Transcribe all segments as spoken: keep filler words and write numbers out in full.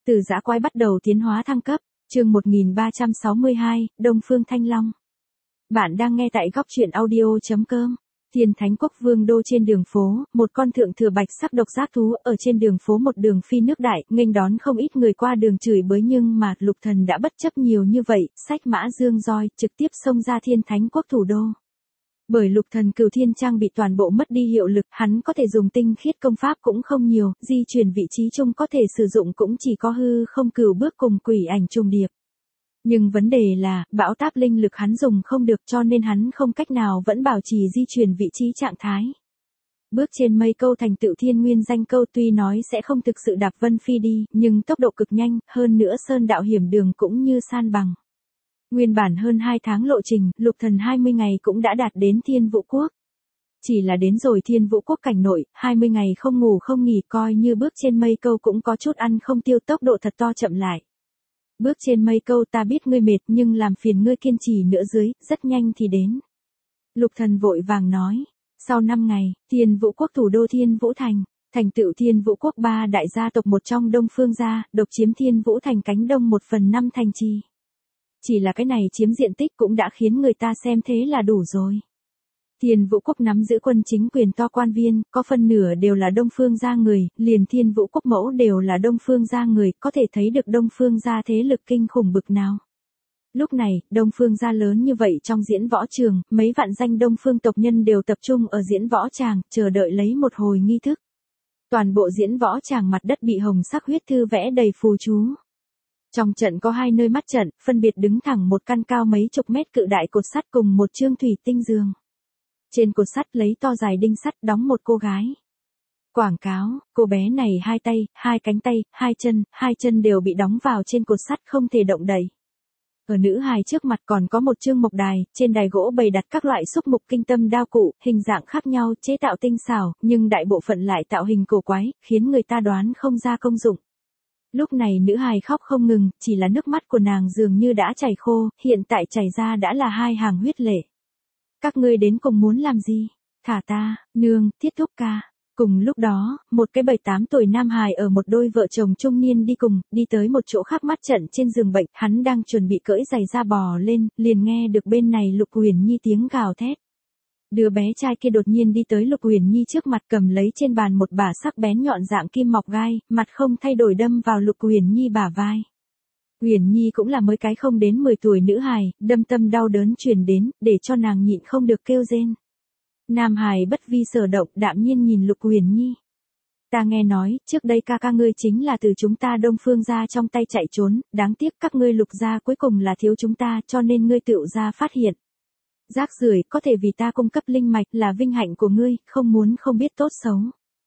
Từ dã quái bắt đầu tiến hóa thăng cấp, chương một nghìn ba trăm sáu mươi hai, Đông Phương Thanh Long. Bạn đang nghe tại góc truyện audio chấm com. Thiên Thánh Quốc Vương đô trên đường phố, một con thượng thừa bạch sắc độc giác thú ở trên đường phố một đường phi nước đại, nghênh đón không ít người qua đường chửi bới, nhưng mà Lục Thần đã bất chấp nhiều như vậy, xách mã dương roi, trực tiếp xông ra Thiên Thánh Quốc thủ đô. Bởi Lục Thần Cửu Thiên trang bị toàn bộ mất đi hiệu lực, hắn có thể dùng tinh khiết công pháp cũng không nhiều, di chuyển vị trí chung có thể sử dụng cũng chỉ có hư không cửu bước cùng quỷ ảnh trùng điệp. Nhưng vấn đề là, bão táp linh lực hắn dùng không được, cho nên hắn không cách nào vẫn bảo trì di chuyển vị trí trạng thái. Bước trên mây câu thành tựu thiên nguyên danh câu, tuy nói sẽ không thực sự đạp vân phi đi, nhưng tốc độ cực nhanh, hơn nữa sơn đạo hiểm đường cũng như san bằng. Nguyên bản hơn hai tháng lộ trình, Lục Thần hai mươi ngày cũng đã đạt đến Thiên Vũ Quốc. Chỉ là đến rồi Thiên Vũ Quốc cảnh nội, hai mươi ngày không ngủ không nghỉ, coi như bước trên mây câu cũng có chút ăn không tiêu, tốc độ thật to chậm lại. Bước trên mây câu, ta biết ngươi mệt nhưng làm phiền ngươi kiên trì nữa dưới, rất nhanh thì đến. Lục Thần vội vàng nói. Sau năm ngày, Thiên Vũ Quốc thủ đô Thiên Vũ Thành, thành tựu Thiên Vũ Quốc ba đại gia tộc một trong Đông Phương gia, độc chiếm Thiên Vũ Thành cánh đông một phần năm thành trì. Chỉ là cái này chiếm diện tích cũng đã khiến người ta xem thế là đủ rồi. Thiên Vũ Quốc nắm giữ quân chính quyền to quan viên, có phân nửa đều là Đông Phương gia người, liền Thiên Vũ Quốc mẫu đều là Đông Phương gia người, có thể thấy được Đông Phương gia thế lực kinh khủng bực nào. Lúc này, Đông Phương gia lớn như vậy trong diễn võ trường, mấy vạn danh Đông Phương tộc nhân đều tập trung ở diễn võ tràng, chờ đợi lấy một hồi nghi thức. Toàn bộ diễn võ tràng mặt đất bị hồng sắc huyết thư vẽ đầy phù chú. Trong trận có hai nơi mắt trận, phân biệt đứng thẳng một căn cao mấy chục mét cự đại cột sắt cùng một chương thủy tinh giường. Trên cột sắt lấy to dài đinh sắt đóng một cô gái. Quảng cáo, cô bé này hai tay, hai cánh tay, hai chân, hai chân đều bị đóng vào trên cột sắt không thể động đậy. Ở nữ hài trước mặt còn có một chương mộc đài, trên đài gỗ bày đặt các loại xúc mục kinh tâm đao cụ, hình dạng khác nhau, chế tạo tinh xảo, nhưng đại bộ phận lại tạo hình cổ quái, khiến người ta đoán không ra công dụng. Lúc này nữ hài khóc không ngừng, chỉ là nước mắt của nàng dường như đã chảy khô, hiện tại chảy ra đã là hai hàng huyết lệ. Các ngươi đến cùng muốn làm gì? Thả ta, nương, Thiết Thúc ca. Cùng lúc đó, một cái bảy tám tuổi nam hài ở một đôi vợ chồng trung niên đi cùng, đi tới một chỗ khác mắt trận trên giường bệnh, hắn đang chuẩn bị cởi giày ra bò lên, liền nghe được bên này Lục Huyền Nhi tiếng gào thét. Đứa bé trai kia đột nhiên đi tới Lục Huyền Nhi trước mặt, cầm lấy trên bàn một bả sắc bén nhọn dạng kim mọc gai, mặt không thay đổi đâm vào Lục Huyền Nhi bả vai. Huyền Nhi cũng là mới cái không đến mười tuổi nữ hài, đâm tâm đau đớn truyền đến, để cho nàng nhịn không được kêu rên. Nam hài bất vi sở động, đạm nhiên nhìn Lục Huyền Nhi. Ta nghe nói, trước đây ca ca ngươi chính là từ chúng ta Đông Phương gia trong tay chạy trốn, đáng tiếc các ngươi Lục gia cuối cùng là thiếu chúng ta, cho nên ngươi tựu ra phát hiện. Rác rưởi, có thể vì ta cung cấp linh mạch là vinh hạnh của ngươi, không muốn không biết tốt xấu.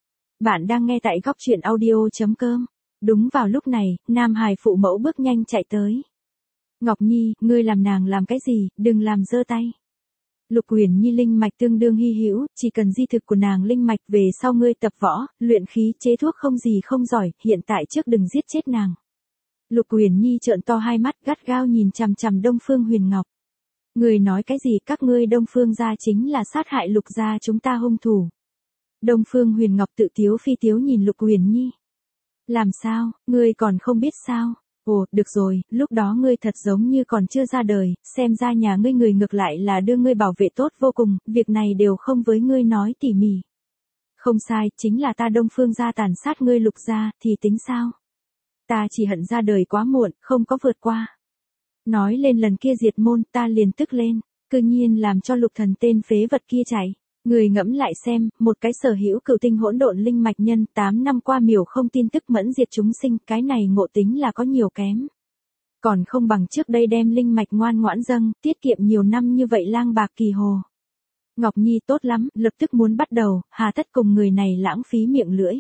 Bạn đang nghe tại góc truyện audio chấm com. Đúng vào lúc này, nam hài phụ mẫu bước nhanh chạy tới. Ngọc Nhi, ngươi làm nàng làm cái gì, đừng làm dơ tay. Lục Huyền Nhi linh mạch tương đương hy hữu, chỉ cần di thực của nàng linh mạch về sau ngươi tập võ, luyện khí, chế thuốc không gì không giỏi, hiện tại trước đừng giết chết nàng. Lục Huyền Nhi trợn to hai mắt gắt gao nhìn chằm chằm Đông Phương Huyền Ngọc. Người nói cái gì, các ngươi Đông Phương gia chính là sát hại Lục gia chúng ta hung thủ. Đông Phương Huyền Ngọc tự tiếu phi tiếu nhìn Lục Huyền Nhi. Làm sao, ngươi còn không biết sao? Ồ, được rồi, lúc đó ngươi thật giống như còn chưa ra đời, xem ra nhà ngươi người ngược lại là đưa ngươi bảo vệ tốt vô cùng, việc này đều không với ngươi nói tỉ mỉ. Không sai, chính là ta Đông Phương gia tàn sát ngươi Lục gia, thì tính sao? Ta chỉ hận ra đời quá muộn, không có vượt qua. Nói lên lần kia diệt môn, ta liền tức lên, cư nhiên làm cho Lục Thần tên phế vật kia chạy. Người ngẫm lại xem, một cái sở hữu cửu tinh hỗn độn linh mạch nhân, tám năm qua miểu không tin tức mẫn diệt chúng sinh, cái này ngộ tính là có nhiều kém. Còn không bằng trước đây đem linh mạch ngoan ngoãn dâng, tiết kiệm nhiều năm như vậy lang bạc kỳ hồ. Ngọc Nhi tốt lắm, lập tức muốn bắt đầu, hà tất cùng người này lãng phí miệng lưỡi.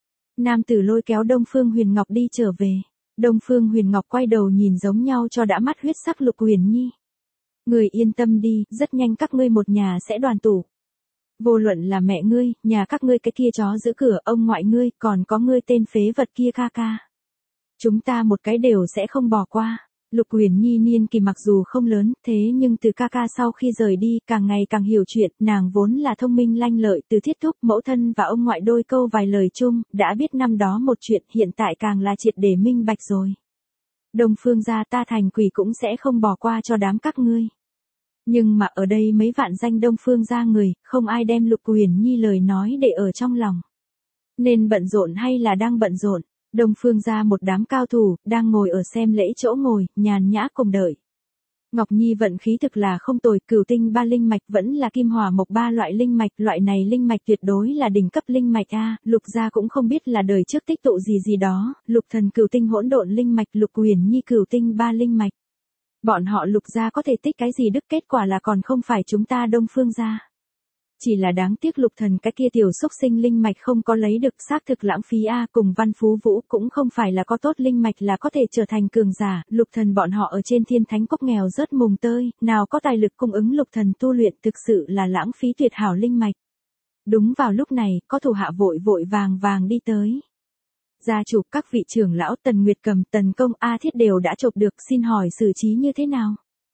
Nam tử lôi kéo Đông Phương Huyền Ngọc đi trở về. Đông Phương Huyền Ngọc quay đầu nhìn giống nhau cho đã mắt huyết sắc Lục Huyền Nhi. Người yên tâm đi, rất nhanh các ngươi một nhà sẽ đoàn tụ. Vô luận là mẹ ngươi, nhà các ngươi cái kia chó giữ cửa, ông ngoại ngươi, còn có ngươi tên phế vật kia ca ca. Chúng ta một cái đều sẽ không bỏ qua. Lục Uyển Nhi niên kỳ mặc dù không lớn, thế nhưng từ ca ca sau khi rời đi, càng ngày càng hiểu chuyện, nàng vốn là thông minh lanh lợi, từ thiết thúc, mẫu thân và ông ngoại đôi câu vài lời chung, đã biết năm đó một chuyện, hiện tại càng là triệt để minh bạch rồi. Đông Phương gia ta thành quỷ cũng sẽ không bỏ qua cho đám các ngươi. Nhưng mà ở đây mấy vạn danh Đông Phương gia người, không ai đem Lục Uyển Nhi lời nói để ở trong lòng. Nên bận rộn hay là đang bận rộn? Đông Phương gia một đám cao thủ, đang ngồi ở xem lễ chỗ ngồi, nhàn nhã cùng đợi. Ngọc Nhi vận khí thực là không tồi, cửu tinh ba linh mạch vẫn là kim hỏa mộc ba loại linh mạch, loại này linh mạch tuyệt đối là đỉnh cấp linh mạch a, Lục gia cũng không biết là đời trước tích tụ gì gì đó, Lục thần cửu tinh hỗn độn linh mạch, Lục Uyển Nhi cửu tinh ba linh mạch. Bọn họ Lục gia có thể tích cái gì đức, kết quả là còn không phải chúng ta Đông Phương gia. Chỉ là đáng tiếc Lục thần cái kia tiểu xúc sinh linh mạch không có lấy được, xác thực lãng phí a, cùng Văn Phú Vũ cũng không phải là có tốt linh mạch là có thể trở thành cường giả, Lục thần bọn họ ở trên thiên thánh cốc nghèo rớt mùng tơi, nào có tài lực cung ứng Lục thần tu luyện, thực sự là lãng phí tuyệt hảo linh mạch. Đúng vào lúc này, có thủ hạ vội vội vàng vàng đi tới. Gia chủ, các vị trưởng lão Tần Nguyệt Cầm, Tần Công, A Thiết đều đã chộp được, xin hỏi xử trí như thế nào?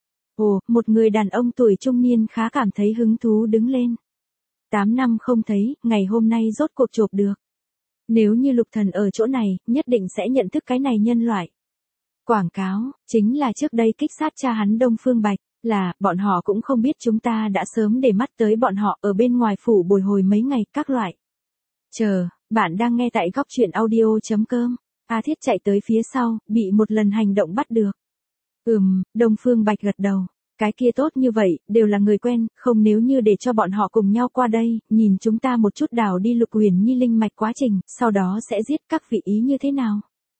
Ồ, một người đàn ông tuổi trung niên khá cảm thấy hứng thú đứng lên. Tám năm không thấy, ngày hôm nay rốt cuộc chộp được. Nếu như Lục thần ở chỗ này, nhất định sẽ nhận thức cái này nhân loại. Quảng cáo, chính là trước đây kích sát cha hắn Đông Phương Bạch, là, bọn họ cũng không biết chúng ta đã sớm để mắt tới bọn họ ở bên ngoài phủ bồi hồi mấy ngày, các loại. Chờ, bạn đang nghe tại góc truyện audio.com. A Thiết chạy tới phía sau, bị một lần hành động bắt được. Ừm, Đông Phương Bạch gật đầu. Cái kia tốt như vậy, đều là người quen, không nếu như để cho bọn họ cùng nhau qua đây, nhìn chúng ta một chút đào đi Lục Uyển Nhi linh mạch quá trình, sau đó sẽ giết các vị ý như thế nào?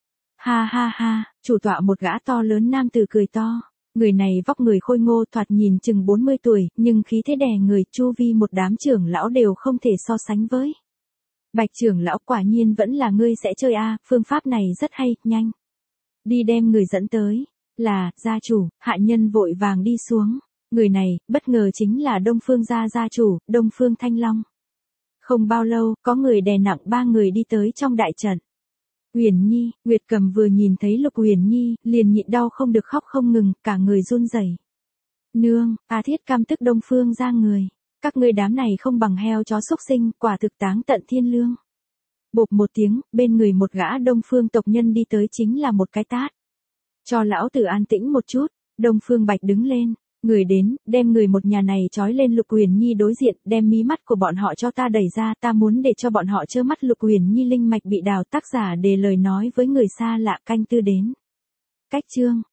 Ha ha ha, chủ tọa một gã to lớn nam tử cười to. Người này vóc người khôi ngô, thoạt nhìn chừng bốn mươi tuổi, nhưng khí thế đè người, chu vi một đám trưởng lão đều không thể so sánh với. Bạch trưởng lão, quả nhiên vẫn là ngươi sẽ chơi a, phương pháp này rất hay, nhanh. Đi đem người dẫn tới. Là, gia chủ, hạ nhân vội vàng đi xuống. Người này, bất ngờ chính là Đông Phương gia gia chủ, Đông Phương Thanh Long. Không bao lâu, có người đè nặng ba người đi tới trong đại trận. Uyển Nhi, Nguyệt Cầm vừa nhìn thấy Lục Uyển Nhi, liền nhịn đau không được khóc không ngừng, cả người run rẩy. Nương, A Thiết căm tức Đông Phương gia người. Các ngươi đám này không bằng heo chó xúc sinh, quả thực táng tận thiên lương. Bộp một tiếng, bên người một gã Đông Phương tộc nhân đi tới chính là một cái tát. Cho lão tử an tĩnh một chút, Đông Phương Bạch đứng lên, người đến, đem người một nhà này trói lên Lục Uyển Nhi đối diện, đem mí mắt của bọn họ cho ta đẩy ra, ta muốn để cho bọn họ trơ mắt Lục Uyển Nhi linh mạch bị đào, tác giả để lời nói với người xa lạ, canh tư đến. Cách chương